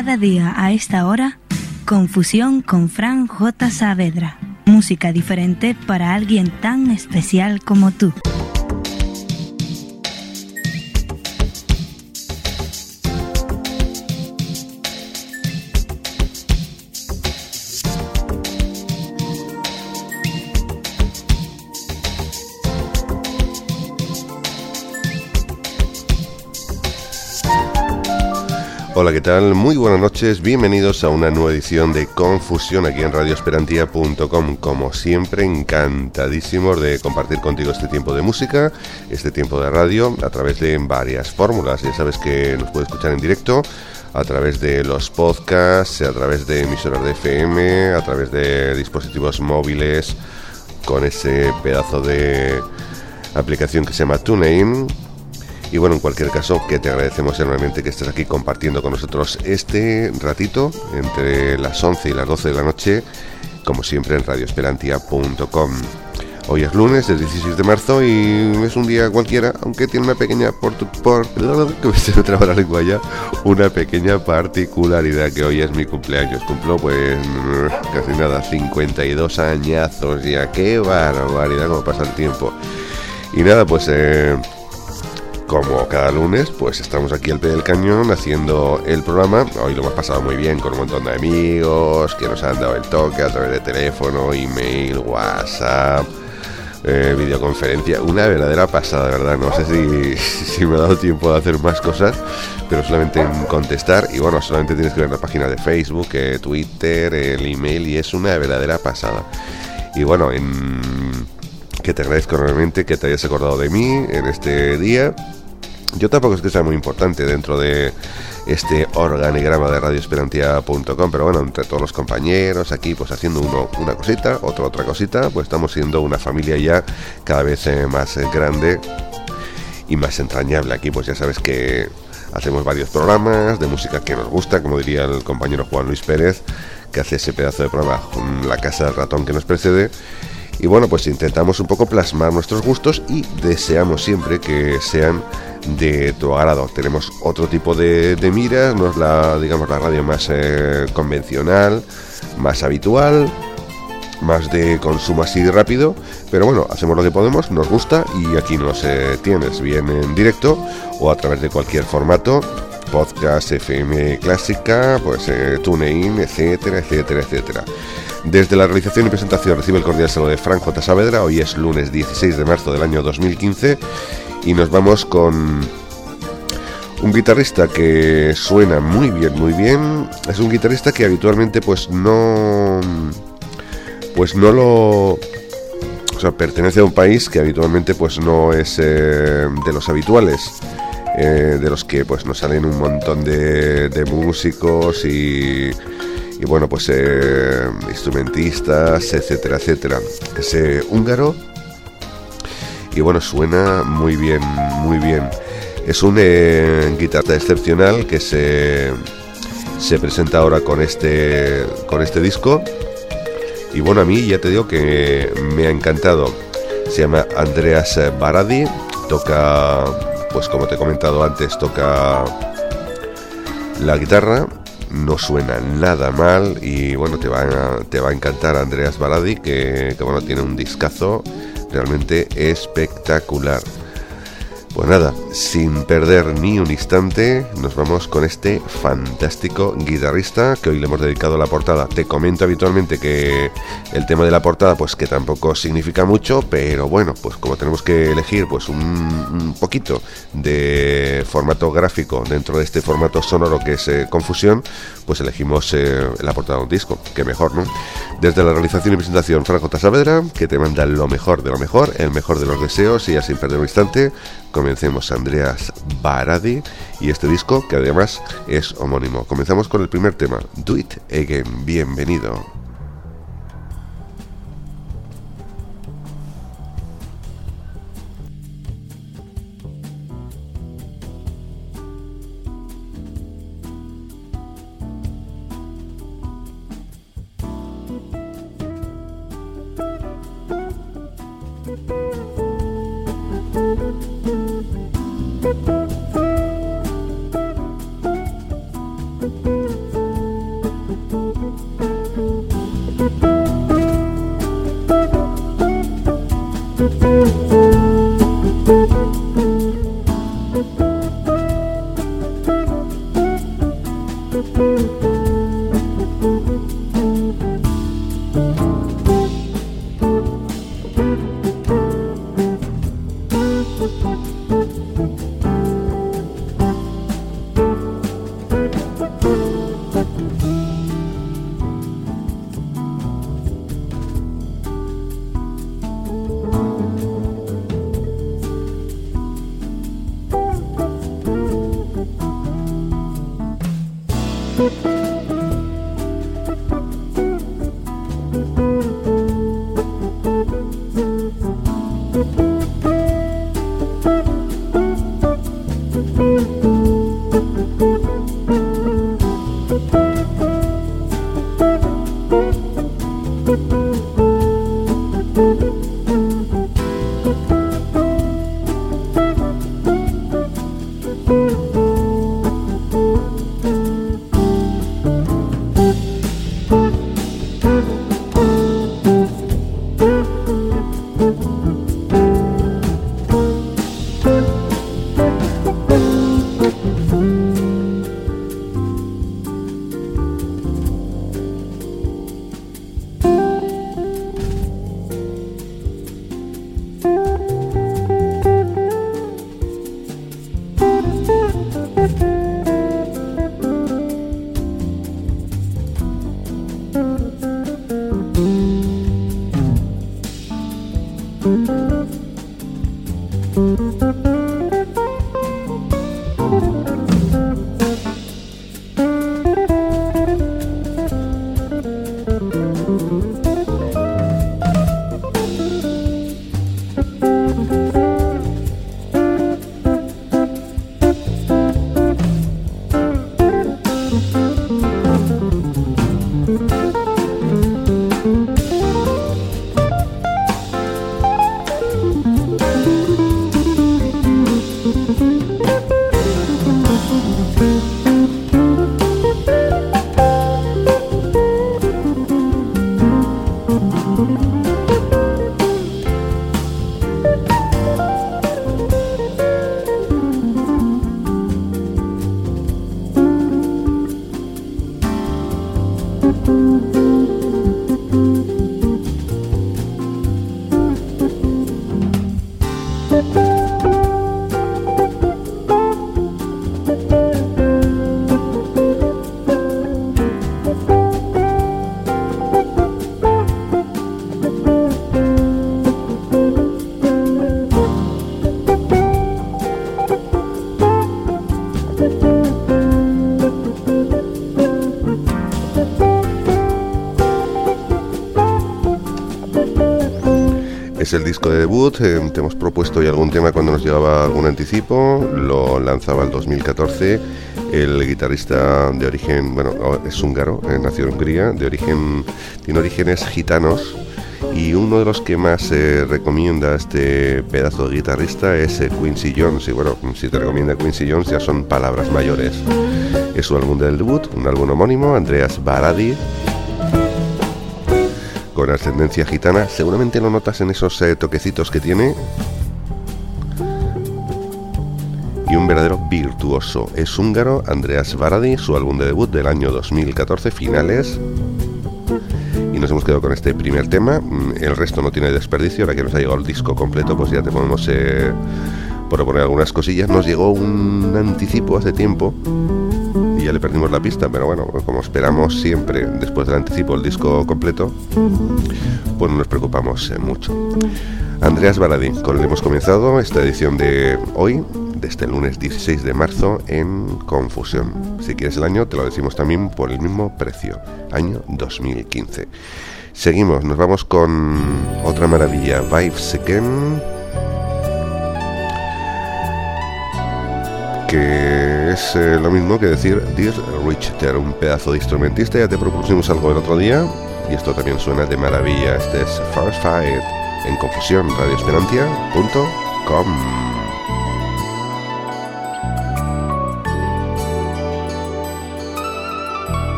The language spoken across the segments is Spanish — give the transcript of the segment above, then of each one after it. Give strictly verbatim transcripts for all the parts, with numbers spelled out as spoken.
Cada día a esta hora, Confusión con Fran J. Saavedra. Música diferente para alguien tan especial como tú. Hola, ¿qué tal? Muy buenas noches, bienvenidos a una nueva edición de Confusión aquí en radio esperantia punto com. Como siempre, encantadísimos de compartir contigo este tiempo de música, este tiempo de radio, a través de varias fórmulas. Ya sabes que nos puedes escuchar en directo, a través de los podcasts, a través de emisoras de F M, a través de dispositivos móviles, con ese pedazo de aplicación que se llama TuneIn. Y bueno, en cualquier caso, que te agradecemos enormemente que estés aquí compartiendo con nosotros este ratito entre las once y las doce de la noche, como siempre en radio esperantia punto com. Hoy es lunes, el dieciséis de marzo, y es un día cualquiera, aunque tiene una pequeña por, por, que me se me traba la lengua ya, una pequeña particularidad, que hoy es mi cumpleaños. Cumplo pues casi nada, cincuenta y dos añazos ya. Qué barbaridad cómo pasa el tiempo. Y nada, pues eh como cada lunes, pues estamos aquí al pie del cañón haciendo el programa. Hoy lo hemos pasado muy bien con un montón de amigos que nos han dado el toque a través de teléfono, email, WhatsApp, eh, videoconferencia. Una verdadera pasada, de verdad. No sé si, si me ha dado tiempo de hacer más cosas, pero solamente en contestar. Y bueno, solamente tienes que ver la página de Facebook, eh, Twitter, el email, y es una verdadera pasada. Y bueno, en... que te agradezco enormemente que te hayas acordado de mí en este día. Yo tampoco es que sea muy importante dentro de este organigrama de radio esperantia punto com, pero bueno, entre todos los compañeros aquí, pues haciendo uno una cosita, otro otra cosita, pues estamos siendo una familia ya cada vez eh, más eh, grande y más entrañable. Aquí pues ya sabes que hacemos varios programas de música que nos gusta, como diría el compañero Juan Luis Pérez, que hace ese pedazo de programa La Casa del Ratón que nos precede. Y bueno, pues intentamos un poco plasmar nuestros gustos y deseamos siempre que sean de tu agrado. Tenemos otro tipo de, de miras, no es la, digamos, la radio más eh, convencional, más habitual, más de consumo así rápido, pero bueno, hacemos lo que podemos, nos gusta, y aquí nos eh, tienes bien en directo o a través de cualquier formato, podcast, F M clásica, pues eh, TuneIn, etcétera, etcétera, etcétera. Desde la realización y presentación recibe el cordial saludo de Fran J. Saavedra. Hoy es lunes dieciséis de marzo del año dos mil quince y nos vamos con un guitarrista que suena muy bien, muy bien. Es un guitarrista que habitualmente pues no... pues no lo... o sea, pertenece a un país que habitualmente pues no es eh, de los habituales, eh, de los que pues nos salen un montón de, de músicos y... y bueno, pues eh, instrumentistas, etcétera, etcétera. Es eh, húngaro y bueno, suena muy bien, muy bien. Es un eh, guitarrista excepcional que se, se presenta ahora con este, con este disco. Y bueno, a mí ya te digo que me ha encantado. Se llama Andreas Baradi, toca, pues como te he comentado antes, toca la guitarra. No suena nada mal y bueno, te va a, te va a encantar Andreas Baradi, que, que bueno, tiene un discazo realmente espectacular. Pues nada, sin perder ni un instante, nos vamos con este fantástico guitarrista que hoy le hemos dedicado la portada. Te comento habitualmente que el tema de la portada, pues que tampoco significa mucho, pero bueno, pues como tenemos que elegir pues un, un poquito de formato gráfico dentro de este formato sonoro que es eh, Confusión, pues elegimos eh, la portada de un disco, que mejor, ¿no? Desde la realización y presentación, Fran J. Saavedra, que te manda lo mejor de lo mejor, el mejor de los deseos, y ya sin perder un instante, comencemos Andreas Baradi y este disco que además es homónimo. Comenzamos con el primer tema, Do It Again. Bienvenido. Thank you. Es el disco de debut, eh, te hemos propuesto ya algún tema cuando nos llegaba algún anticipo, lo lanzaba el dos mil catorce, el guitarrista de origen, bueno, es húngaro, eh, nació en Hungría, de origen, tiene orígenes gitanos, y uno de los que más eh, recomienda este pedazo de guitarrista es eh, Quincy Jones, y bueno, si te recomienda Quincy Jones ya son palabras mayores. Es su álbum del debut, un álbum homónimo, Andreas Varadi, con ascendencia gitana, seguramente lo notas en esos eh, toquecitos que tiene. Y un verdadero virtuoso. Es húngaro, Andreas Varadi, su álbum de debut del año dos mil catorce, finales. Y nos hemos quedado con este primer tema. El resto no tiene desperdicio. Ahora que nos ha llegado el disco completo, pues ya te podemos eh, proponer algunas cosillas. Nos llegó un anticipo hace tiempo y ya le perdimos la pista, pero bueno, como esperamos siempre después del anticipo el disco completo, pues no nos preocupamos eh, mucho. Andreas Varadi, con él hemos comenzado esta edición de hoy, de este lunes dieciséis de marzo, en Confusión. Si quieres el año, te lo decimos también por el mismo precio, año dos mil quince. Seguimos, nos vamos con otra maravilla, Vibes Again, que es eh, lo mismo que decir Dear Richter, un pedazo de instrumentista. Ya te propusimos algo el otro día y esto también suena de maravilla. Este es First Fight en Confusión, radio esperantia punto com.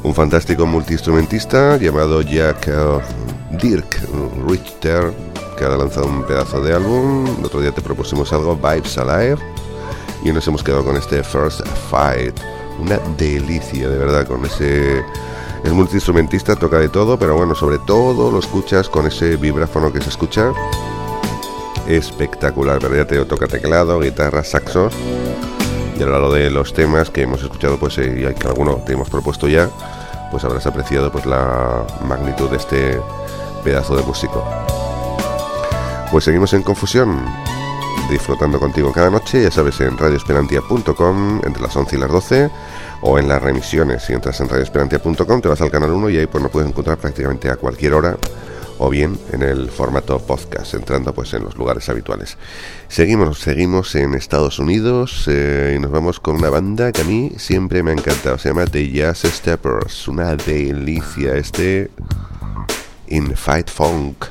un fantástico multiinstrumentista llamado Jack uh, Dirk Richter, que ha lanzado un pedazo de álbum. El otro día te propusimos algo, Vibes Alive, y nos hemos quedado con este First Fight. Una delicia, de verdad, con ese... Es multiinstrumentista, toca de todo, pero bueno, sobre todo lo escuchas con ese vibráfono que se escucha. Espectacular, ¿verdad? Ya te toca teclado, guitarra, saxos. Y a lo largo de los temas que hemos escuchado, pues eh, y hay que alguno te hemos propuesto ya, pues habrás apreciado pues la magnitud de este pedazo de músico. Pues seguimos en Confusión, disfrutando contigo cada noche, ya sabes, en radio esperantia punto com entre las once y las doce, o en las remisiones. Si entras en radio esperantia punto com te vas al canal uno y ahí pues nos puedes encontrar prácticamente a cualquier hora, o bien en el formato podcast, entrando pues en los lugares habituales. Seguimos, seguimos en Estados Unidos eh, y nos vamos con una banda que a mí siempre me ha encantado. Se llama The Jazz Steppers, una delicia, este In Fight Funk.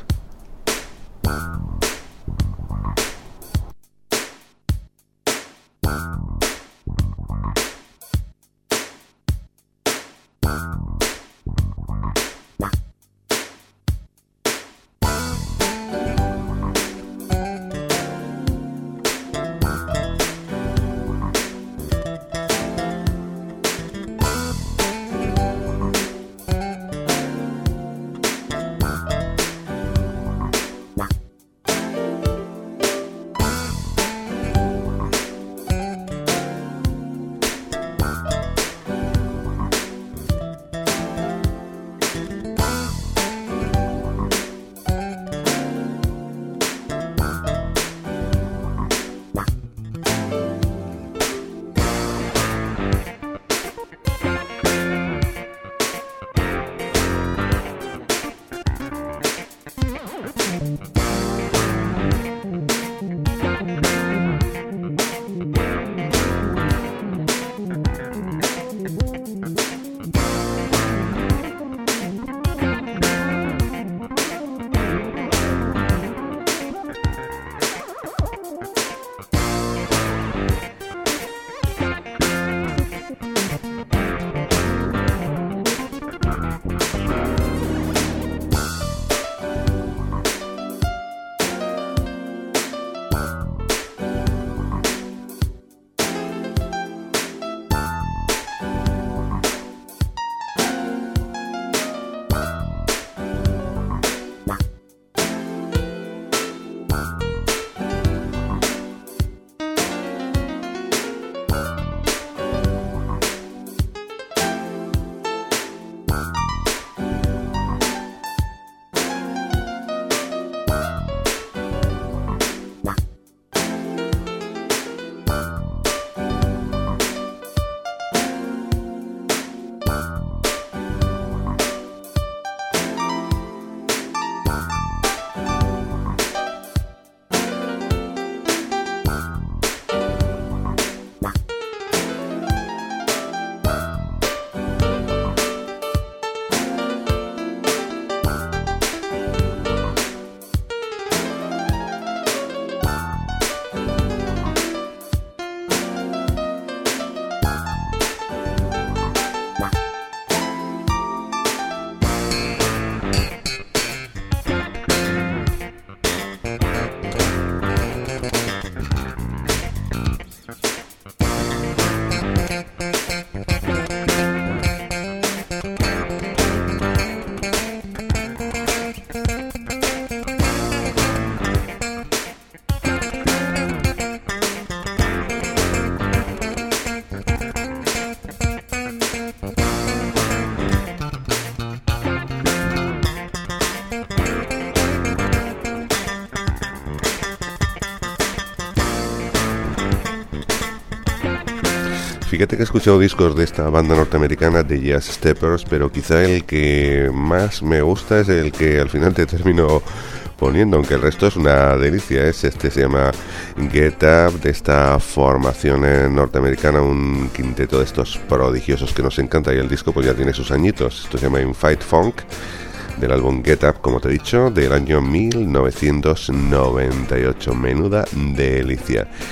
Fíjate que he escuchado discos de esta banda norteamericana de Jazz Steppers, pero quizá el que más me gusta es el que al final te termino poniendo, aunque el resto es una delicia. Es este, se llama Get Up, de esta formación norteamericana, un quinteto de estos prodigiosos que nos encanta, y el disco pues ya tiene sus añitos. Esto se llama In Fight Funk, del álbum Get Up, como te he dicho, del año mil novecientos noventa y ocho. Menuda delicia.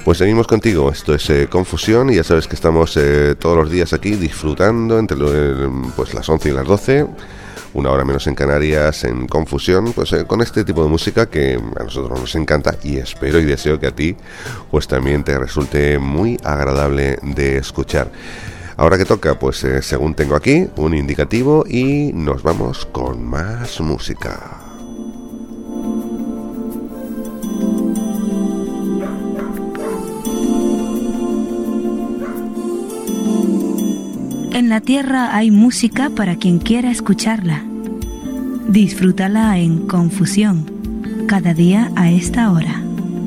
Pues seguimos contigo, esto es eh, Confusión, y ya sabes que estamos eh, todos los días aquí disfrutando entre lo, eh, pues las once y las doce, una hora menos en Canarias, en Confusión, pues eh, con este tipo de música que a nosotros nos encanta, y espero y deseo que a ti pues también te resulte muy agradable de escuchar. Ahora que toca, pues eh, según tengo aquí, un indicativo, y nos vamos con más música. En la tierra hay música para quien quiera escucharla. Disfrútala en Confusión, cada día a esta hora.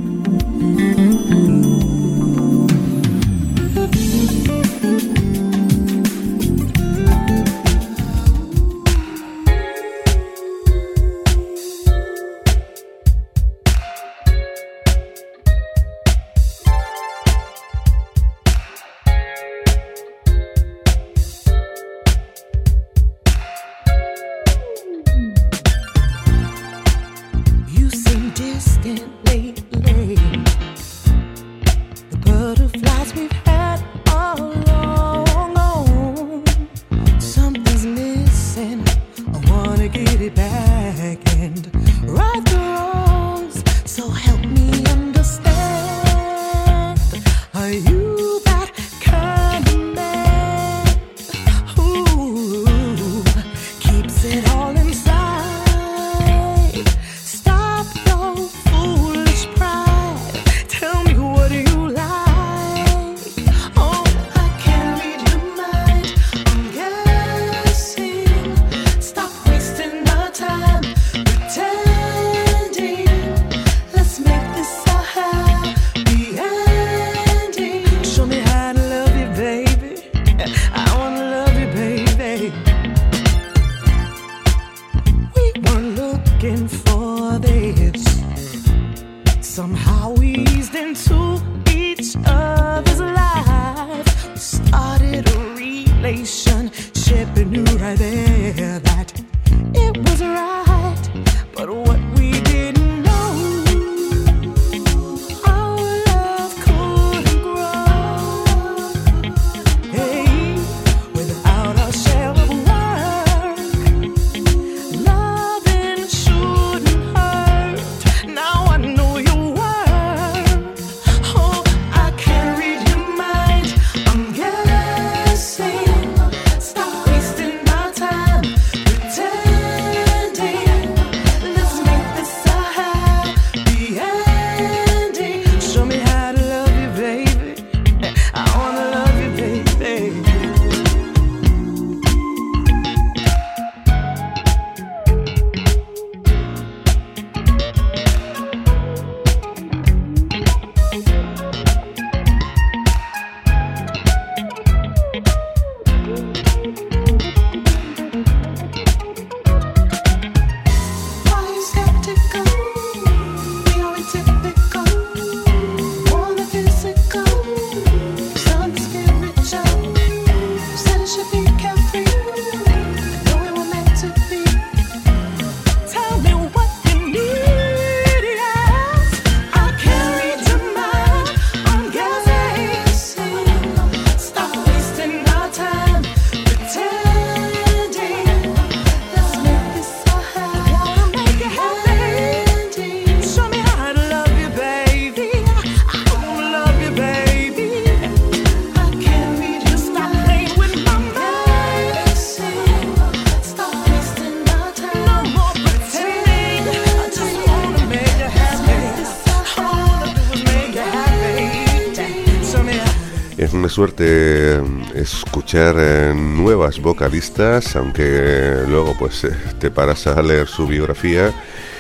Es una suerte escuchar eh, nuevas vocalistas, aunque luego pues eh, te paras a leer su biografía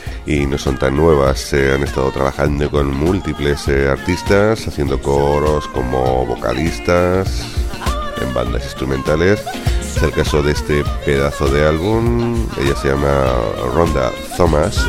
y no son tan nuevas. Eh, han estado trabajando con múltiples eh, artistas, haciendo coros como vocalistas en bandas instrumentales. Es el caso de este pedazo de álbum. Ella se llama Rhonda Thomas.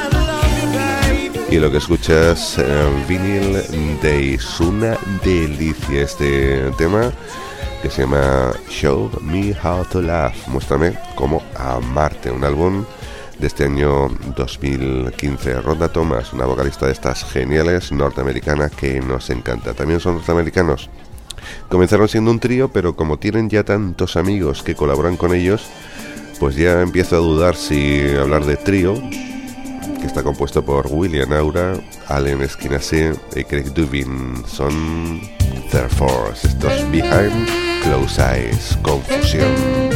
Y lo que escuchas, eh, Vinyl Days, una delicia este tema que se llama Show Me How to Love, muéstrame cómo amarte, un álbum de este año dos mil quince. Rhonda Thomas, una vocalista de estas geniales, norteamericana, que nos encanta. También son norteamericanos. Comenzaron siendo un trío, pero como tienen ya tantos amigos que colaboran con ellos, pues ya empiezo a dudar si hablar de trío, que está compuesto por William Aura, Allen Esquinacé y Craig Dubin. Son Therefore, estos Behind Closed Eyes, Confusión.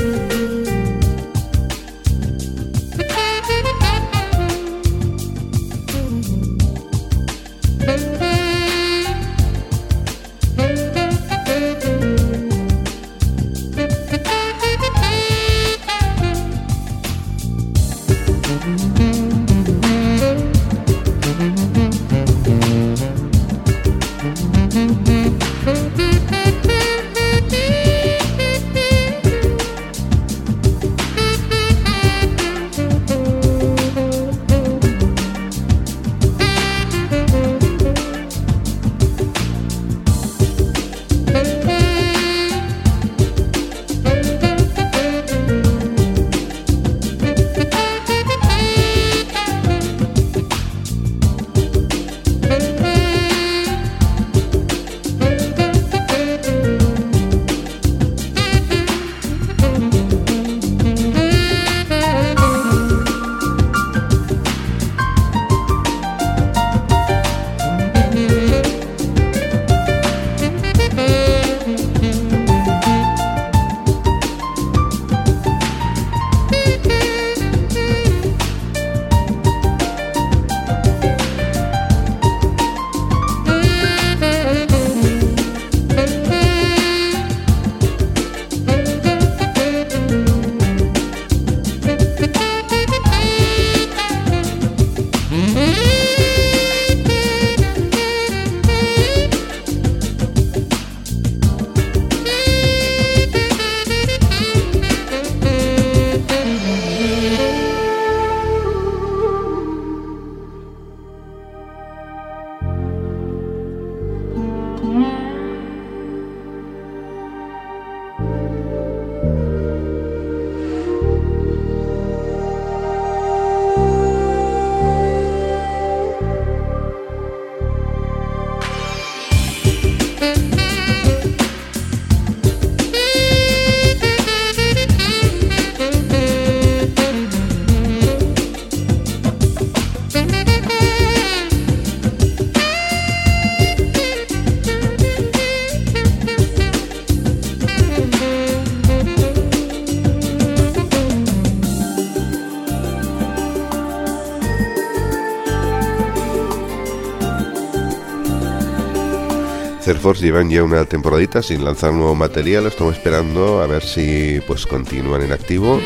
Force llevan ya una temporadita sin lanzar nuevo material. Estamos esperando a ver si pues continúan en activo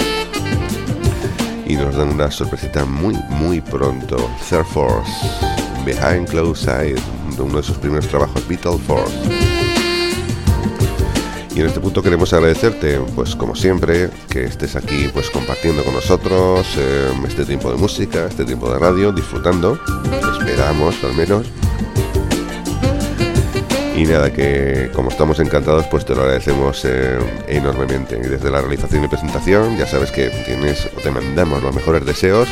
y nos dan una sorpresita muy muy pronto. Third Force, Behind Closed Eyes, uno de sus primeros trabajos, Vital Force. Y en este punto queremos agradecerte, pues como siempre, que estés aquí pues compartiendo con nosotros eh, este tiempo de música, este tiempo de radio, disfrutando. Esperamos al menos. Y nada, que como estamos encantados, pues te lo agradecemos eh, enormemente. Y desde la realización y presentación, ya sabes que tienes o te mandamos los mejores deseos.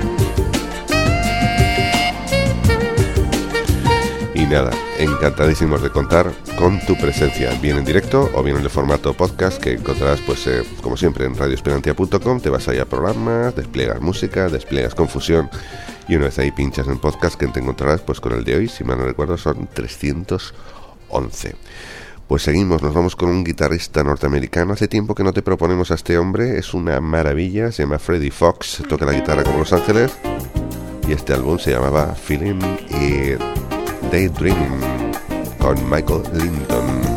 Y nada, encantadísimos de contar con tu presencia, bien en directo o bien en el formato podcast que encontrarás, pues eh, como siempre, en radio esperantia punto com. Te vas ahí a programas, despliegas música, despliegas confusión. Y una vez ahí pinchas en podcast, que te encontrarás pues con el de hoy, si mal no recuerdo, son trescientos once. Pues seguimos, nos vamos con un guitarrista norteamericano. Hace tiempo que no te proponemos a este hombre, es una maravilla, se llama Freddie Fox, toca la guitarra como Los Ángeles y este álbum se llamaba Feeling y Daydreaming con Michael Linton.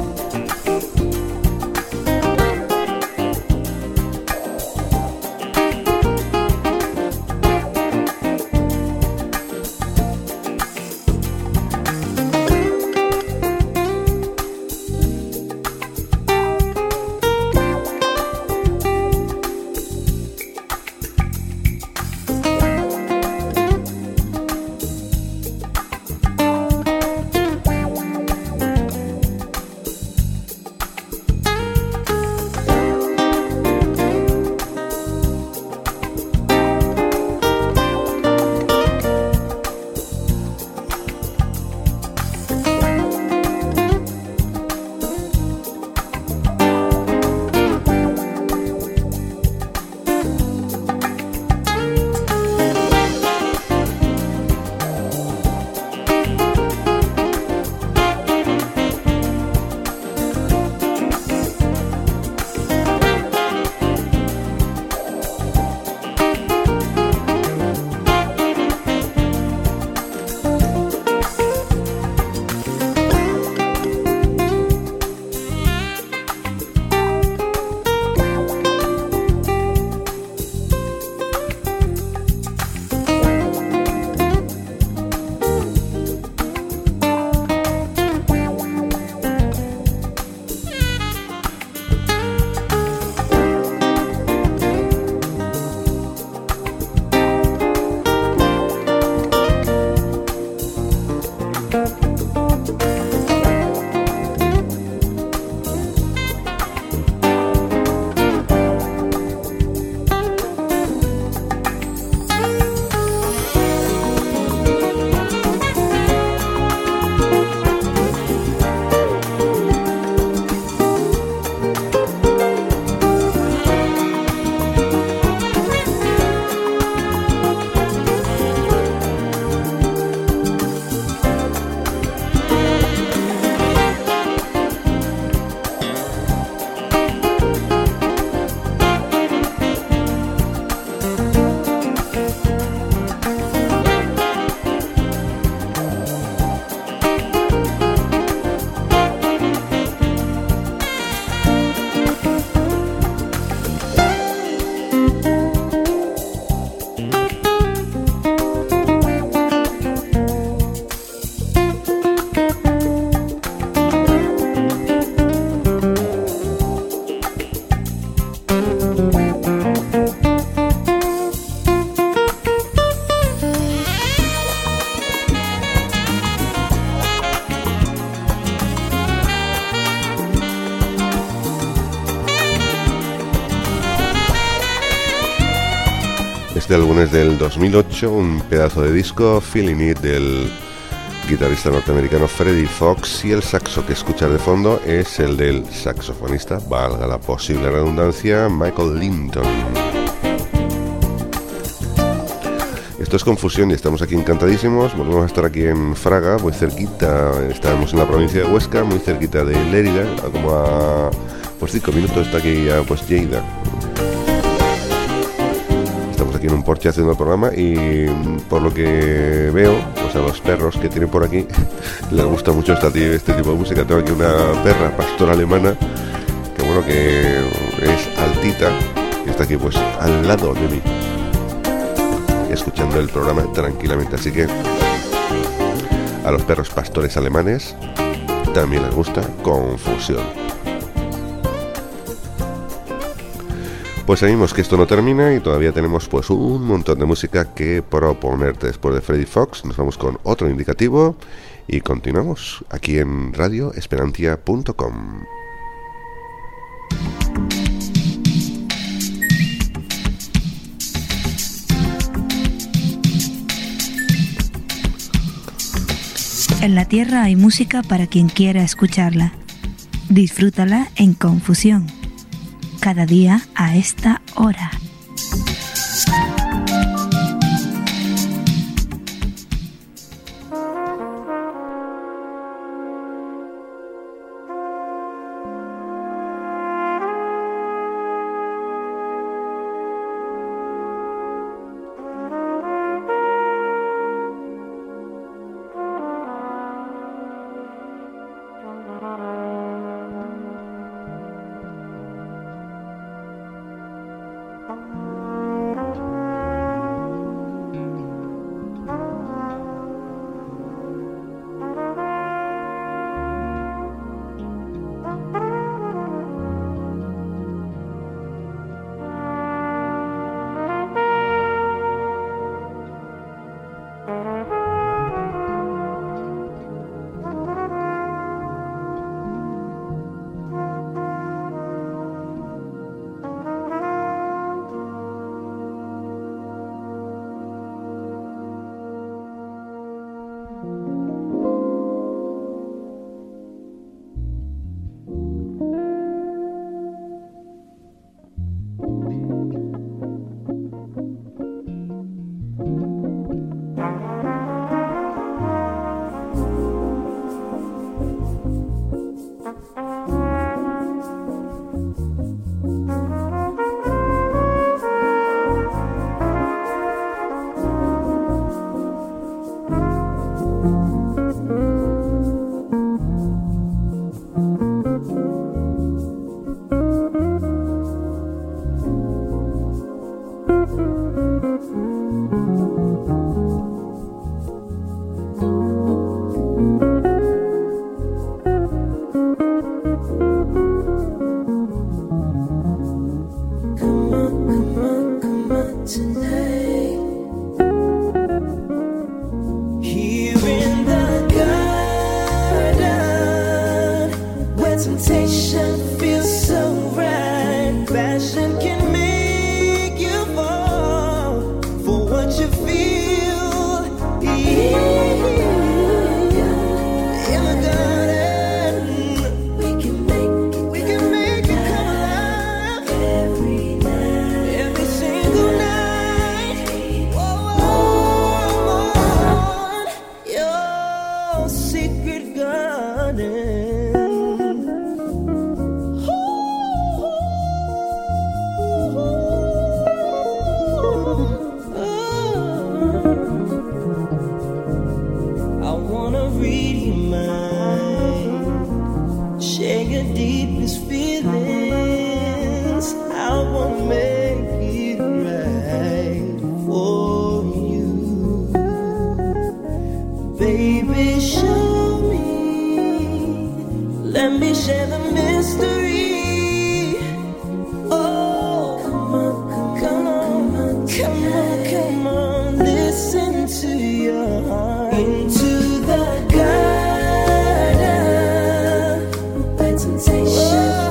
Este álbum es del dos mil ocho, un pedazo de disco, Feeling It, del guitarrista norteamericano Freddie Fox, y el saxo que escuchas de fondo es el del saxofonista, valga la posible redundancia, Michael Linton. Esto es Confusión y estamos aquí encantadísimos. Volvemos a estar aquí en Fraga, muy cerquita, estamos en la provincia de Huesca, muy cerquita de Lérida, como a pues cinco minutos está aquí ya pues Lleida. Estamos aquí en un porche haciendo el programa y por lo que veo, pues a los perros que tienen por aquí les gusta mucho esta, este tipo de música. Tengo aquí una perra pastora alemana que bueno que es altita y está aquí pues al lado de mí escuchando el programa tranquilamente, así que a los perros pastores alemanes también les gusta Confusión. Pues seguimos, que esto no termina y todavía tenemos pues un montón de música que proponerte. Después de Freddie Fox nos vamos con otro indicativo y continuamos aquí en radio esperantia punto com. En la Tierra hay música para quien quiera escucharla. Disfrútala en Confusión. Cada día a esta hora.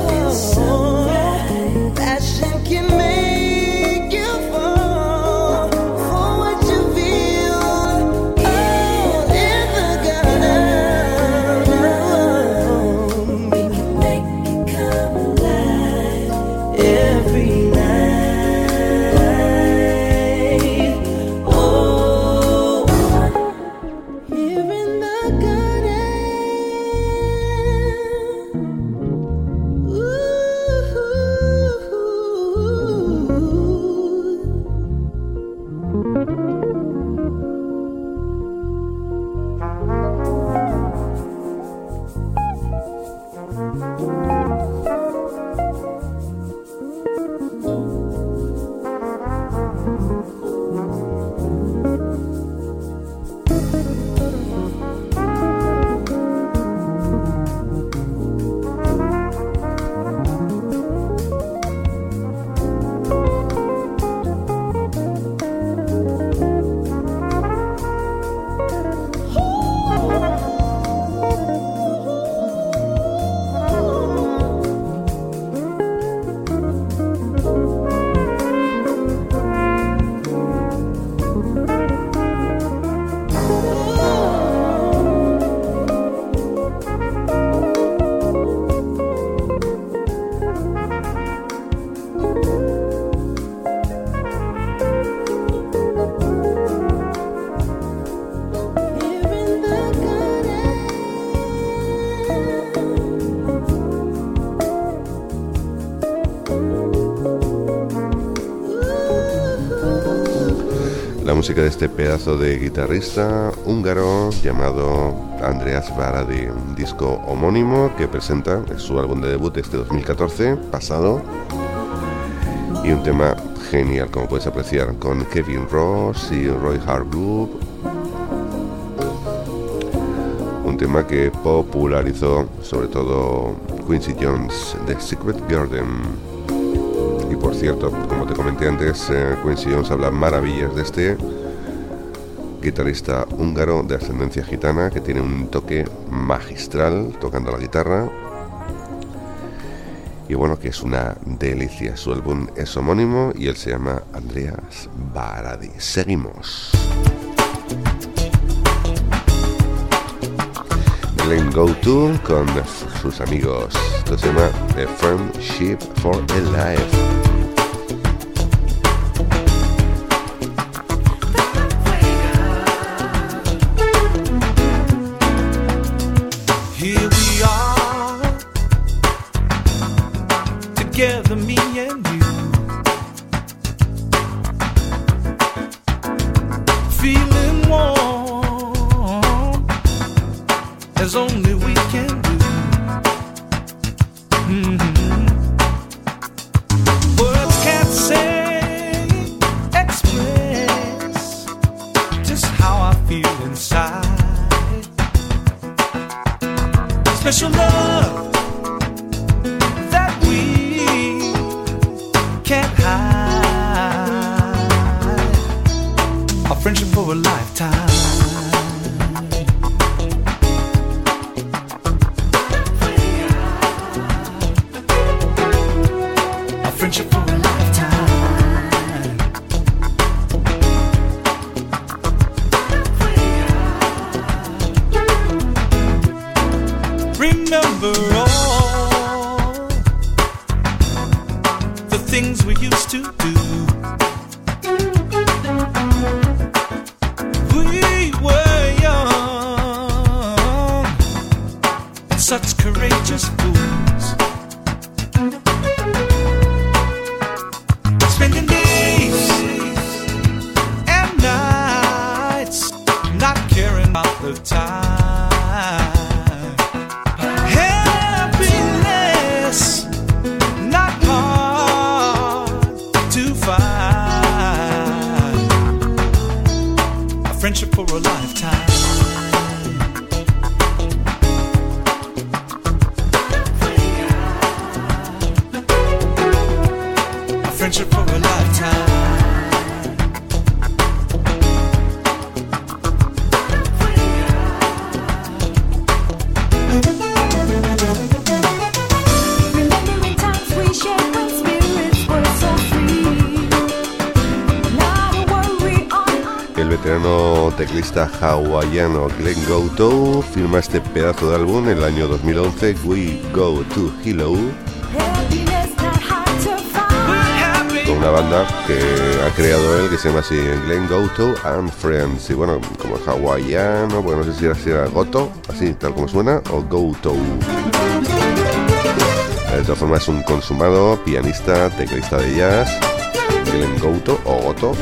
Passion can make you fall. música de este pedazo de guitarrista húngaro llamado Andreas Varadi, un disco homónimo que presenta su álbum de debut este dos mil catorce, pasado, y un tema genial, como puedes apreciar, con Kevin Ross y Roy Hargrove, un tema que popularizó sobre todo Quincy Jones, The Secret Garden. Y por cierto, como te comenté antes, eh, Quincy Jones habla maravillas de este guitarrista húngaro de ascendencia gitana que tiene un toque magistral tocando la guitarra. Y bueno, que es una delicia. Su álbum es homónimo y él se llama Andreas Varadi. Seguimos. Glenn Go-To con sus amigos. Esto se llama A Friendship for a Life. Here we are, together, me and you, feeling warm as only we can do. Mm-hmm. Words can't say, express just how I feel inside. Special love that we can't hide. A friendship for a lifetime. A friendship for a lifetime. Remember all the things we used to do. We were young and such courageous fools, spending days and nights not caring about the time. Friendship for a lifetime. A friendship for a lifetime. Remembering times we shared when spirits were so free. Not a worry on El veterano teclista hawaiano Glenn Go-To firma este pedazo de álbum en el año dos mil once, We Go to Hilo, happiness not hard to find. con una banda que ha creado él que se llama así, Glenn Go-To and Friends. Y bueno, como hawaiano, bueno, no sé si era, si era Goto, así tal como suena, o Go-To. De todas formas es un consumado pianista, teclista de jazz, Glenn Go-To o Goto.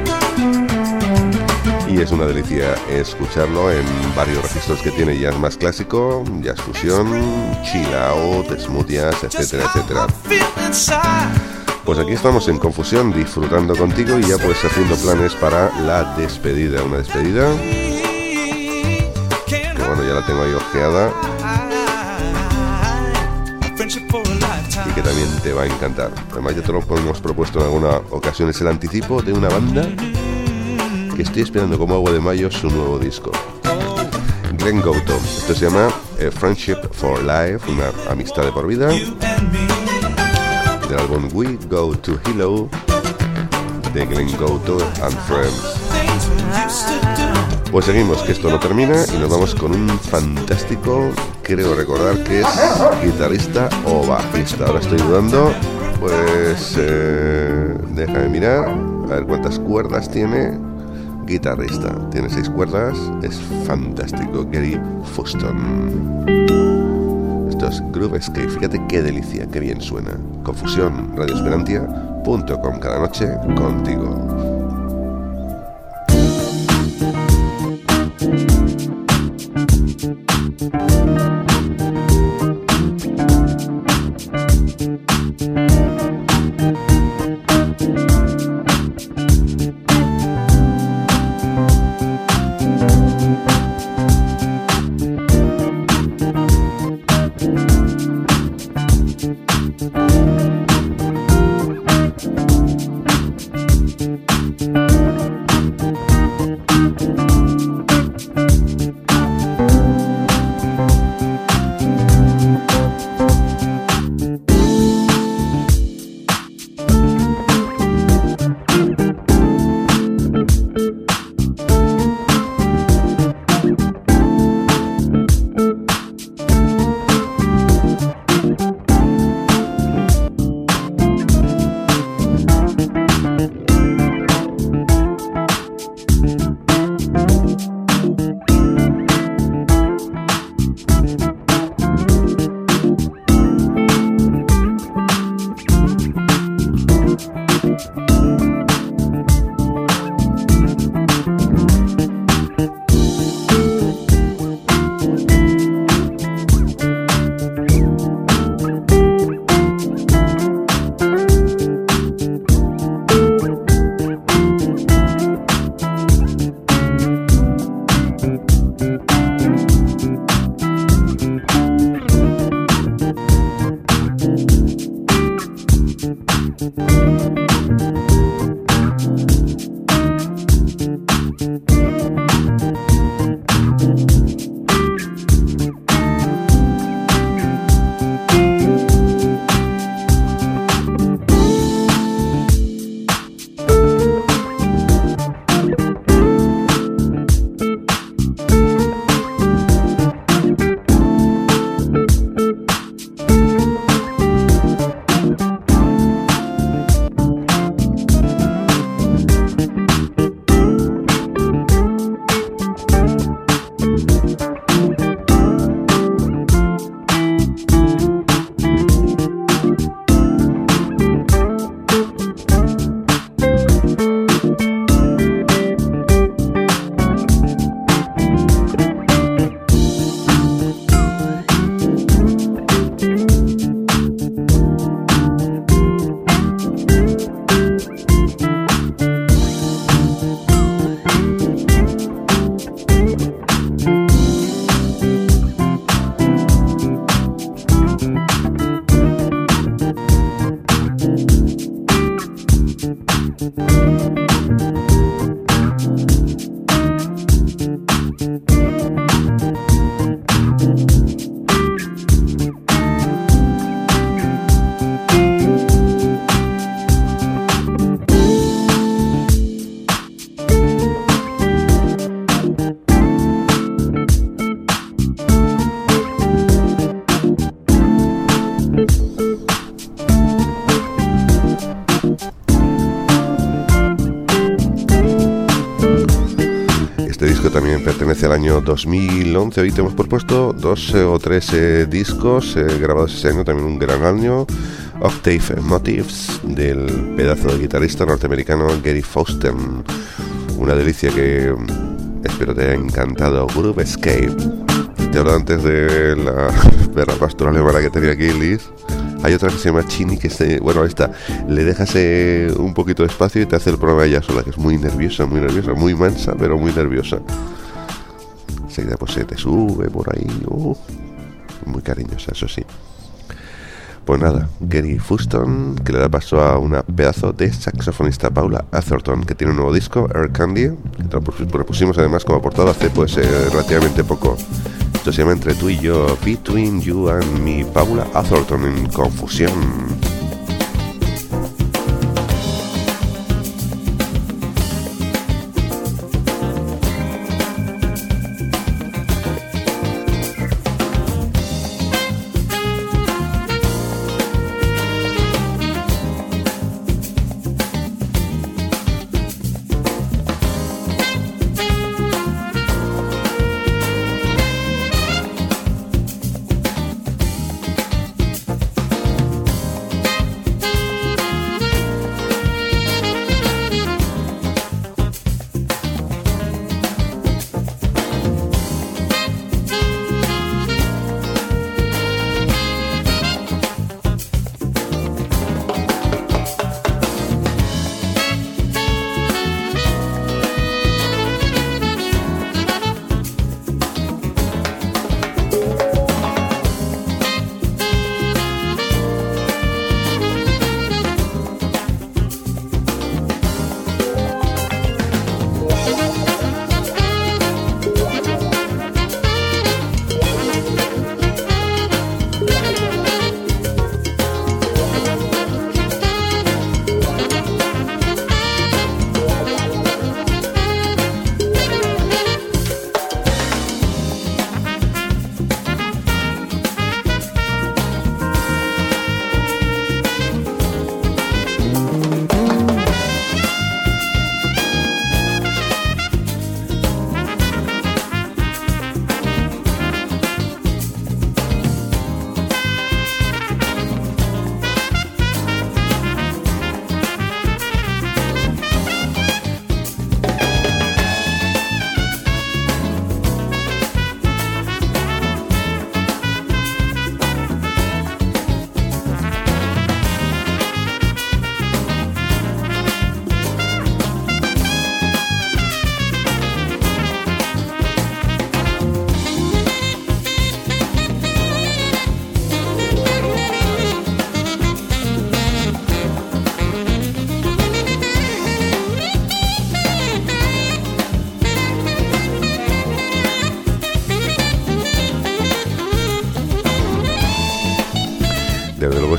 Y es una delicia escucharlo en varios registros que tiene jazz más clásico, jazz fusión, chill out, smooth jazz, etcétera, etcétera. Pues aquí estamos en Confusión, disfrutando contigo y ya pues haciendo planes para la despedida. Una despedida que bueno, ya la tengo ahí ojeada y que también te va a encantar. Además ya te lo hemos propuesto en alguna ocasión, es el anticipo de una banda que estoy esperando como agua de mayo su nuevo disco. Glenn Go-To. Esto se llama A Friendship for Life, una amistad de por vida, del álbum We Go to Hilo de Glenn Go-To and Friends. Pues seguimos, que esto no termina y nos vamos con un fantástico, creo recordar que es guitarrista o bajista. Ahora estoy dudando, pues eh, déjame mirar, a ver cuántas cuerdas tiene. Guitarrista, tiene seis cuerdas, es fantástico. Gary Fuston. Esto es Groove Escape, fíjate qué delicia, qué bien suena. Confusión, radio esperantia punto com, cada noche contigo. También pertenece al año dos mil once. Hoy te hemos propuesto dos eh, o tres eh, discos eh, grabados ese año, también un gran año. Octave Motifs, del pedazo de guitarrista norteamericano Gary Foster. Una delicia que espero te haya encantado. Groove Escape. Te hablo antes de la perra pastoral alemana que tenía aquí, Liz. Hay otra que se llama Chini, que se, bueno, esta le dejas eh, un poquito de espacio y te hace el programa ella sola, que es muy nerviosa, muy nerviosa, muy mansa, pero muy nerviosa. Enseguida pues se te sube por ahí, uh, muy cariñosa, eso sí. Pues nada, Gary Fuston, que le da paso a una pedazo de saxofonista, Paula Atherton, que tiene un nuevo disco, Air Candy, que propusimos además como portada hace pues eh, relativamente poco. Esto se llama Entre tú y yo, Between You and Me, Paula Atherton en Confusión.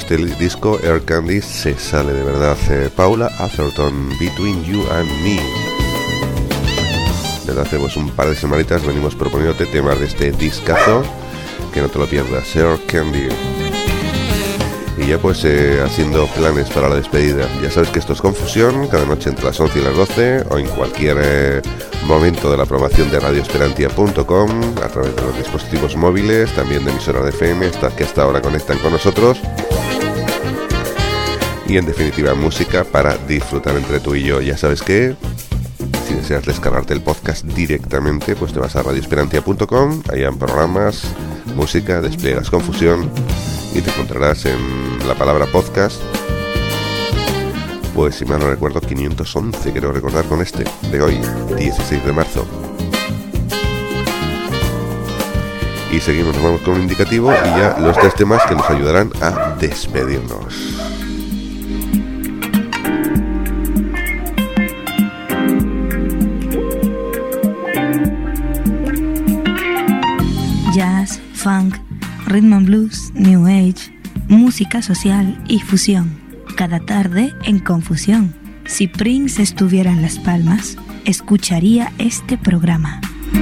este disco Air Candy se sale de verdad. eh, Paula Atherton, Between You and Me. Desde hace pues, un par de semanitas venimos proponiéndote temas de este discazo, que no te lo pierdas, Air Candy. Y ya pues eh, haciendo planes para la despedida. Ya sabes que esto es Confusión, cada noche entre las once y las doce, o en cualquier eh, momento de la programación de radio esperantia punto com, a través de los dispositivos móviles, también de emisoras de F M, que hasta ahora conectan con nosotros. Y en definitiva, música para disfrutar entre tú y yo. Ya sabes que si deseas descargarte el podcast directamente, pues te vas a radio esperantia punto com, ahí en programas, música, despliegas Confusión y te encontrarás en la palabra podcast, pues si mal no recuerdo, quinientos once, quiero recordar, con este de hoy, dieciséis de marzo. Y seguimos, nos vamos con un indicativo y ya los tres temas que nos ayudarán a despedirnos. Jazz, funk, rhythm and blues, new age, música social y fusión. Cada tarde en Confusión. Si Prince estuviera en Las Palmas, escucharía este programa.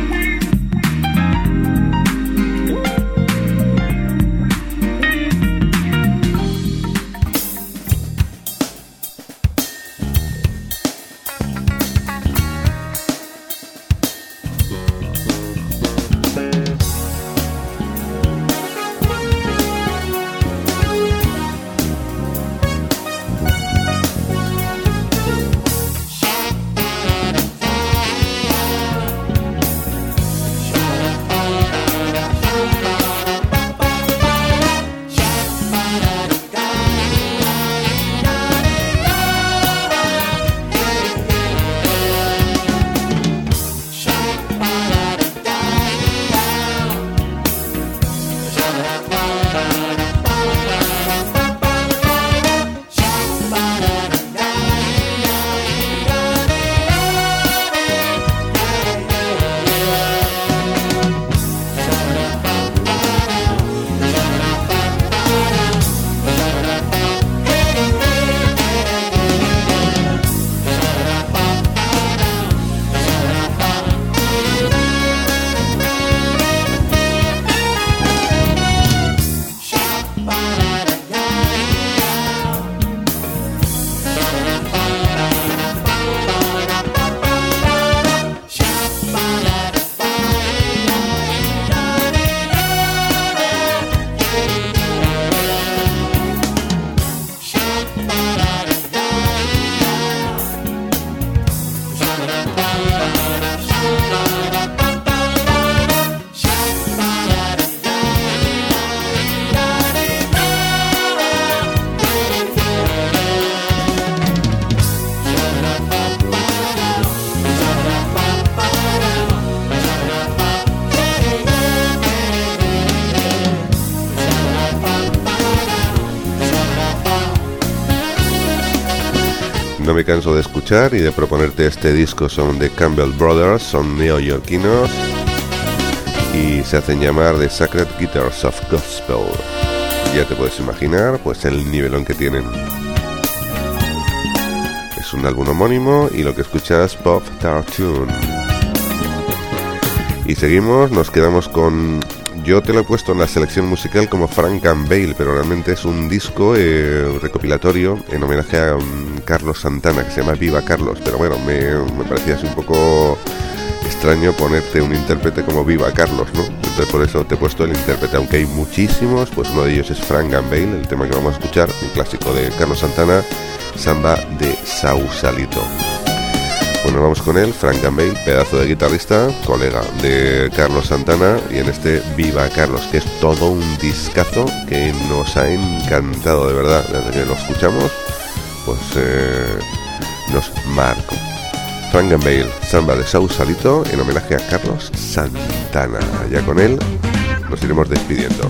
No me canso de escuchar y de proponerte este disco. Son de Campbell Brothers, son neoyorquinos y se hacen llamar The Sacred Guitars of Gospel. Ya te puedes imaginar pues el nivelón que tienen. Es un álbum homónimo y lo que escuchas, Pop Tartune. Y seguimos, nos quedamos con... Yo te lo he puesto en la selección musical como Frank and Bale, pero realmente es un disco eh, recopilatorio en homenaje a um, Carlos Santana, que se llama Viva Carlos. Pero bueno, me, me parecía así un poco extraño ponerte un intérprete como Viva Carlos, ¿no? Entonces por eso te he puesto el intérprete, aunque hay muchísimos, pues uno de ellos es Frank and Bale, el tema que vamos a escuchar, un clásico de Carlos Santana, Samba de Sausalito. Bueno, vamos con él, Frank and Bale, pedazo de guitarrista, colega de Carlos Santana, y en este Viva Carlos, que es todo un discazo que nos ha encantado de verdad. Desde que lo escuchamos, pues eh, nos marcó. Frank and Bale, Samba de Sausalito, en homenaje a Carlos Santana. Ya con él nos iremos despidiendo.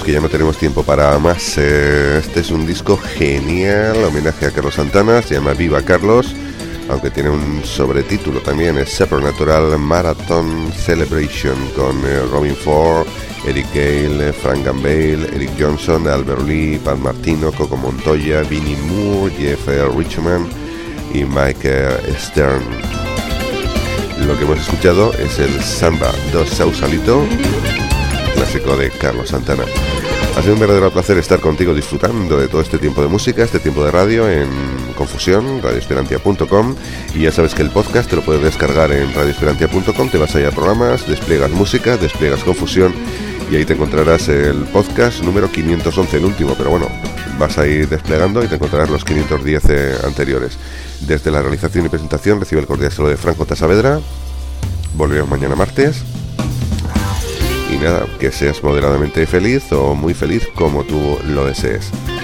que ya no tenemos tiempo para más. Eh, este es un disco genial, homenaje a Carlos Santana, se llama Viva Carlos, aunque tiene un sobretítulo también, es Supernatural Marathon Celebration, con eh, Robin Ford, Eric Gale, Frank Gambale, Eric Johnson, Albert Lee, Pat Martino, Coco Montoya, Vinnie Moore, Jeff Richman y Mike Stern. Lo que hemos escuchado es el Samba do Sausalito, clásico de Carlos Santana. Ha sido un verdadero placer estar contigo disfrutando de todo este tiempo de música, este tiempo de radio en Confusión, radio esperantia punto com, y ya sabes que el podcast te lo puedes descargar en radio esperantia punto com, te vas allá a programas, despliegas música, despliegas Confusión y ahí te encontrarás el podcast número quinientos once, el último, pero bueno, vas a ir desplegando y te encontrarás los quinientos diez eh, anteriores. Desde la realización y presentación recibe el cordial saludo de Franco Saavedra. Volvemos mañana martes. Y nada, que seas moderadamente feliz o muy feliz como tú lo desees.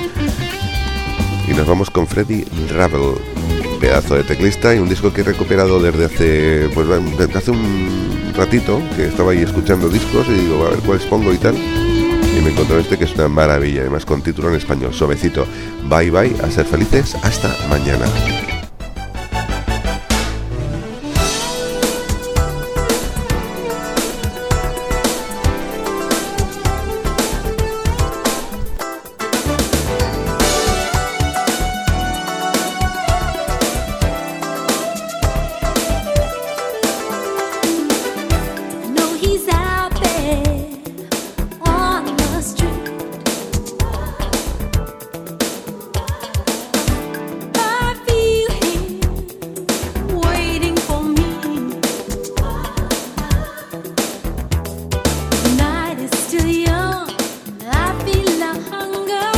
Y nos vamos con Freddie Ravel, pedazo de teclista y un disco que he recuperado desde hace, pues, desde hace un ratito, que estaba ahí escuchando discos y digo, a ver cuáles pongo y tal. Y me encontré este que es una maravilla, además con título en español, suavecito. Bye bye, a ser felices, hasta mañana. I know he's out there on the street. I feel him waiting for me. The night is still young, I feel the hunger.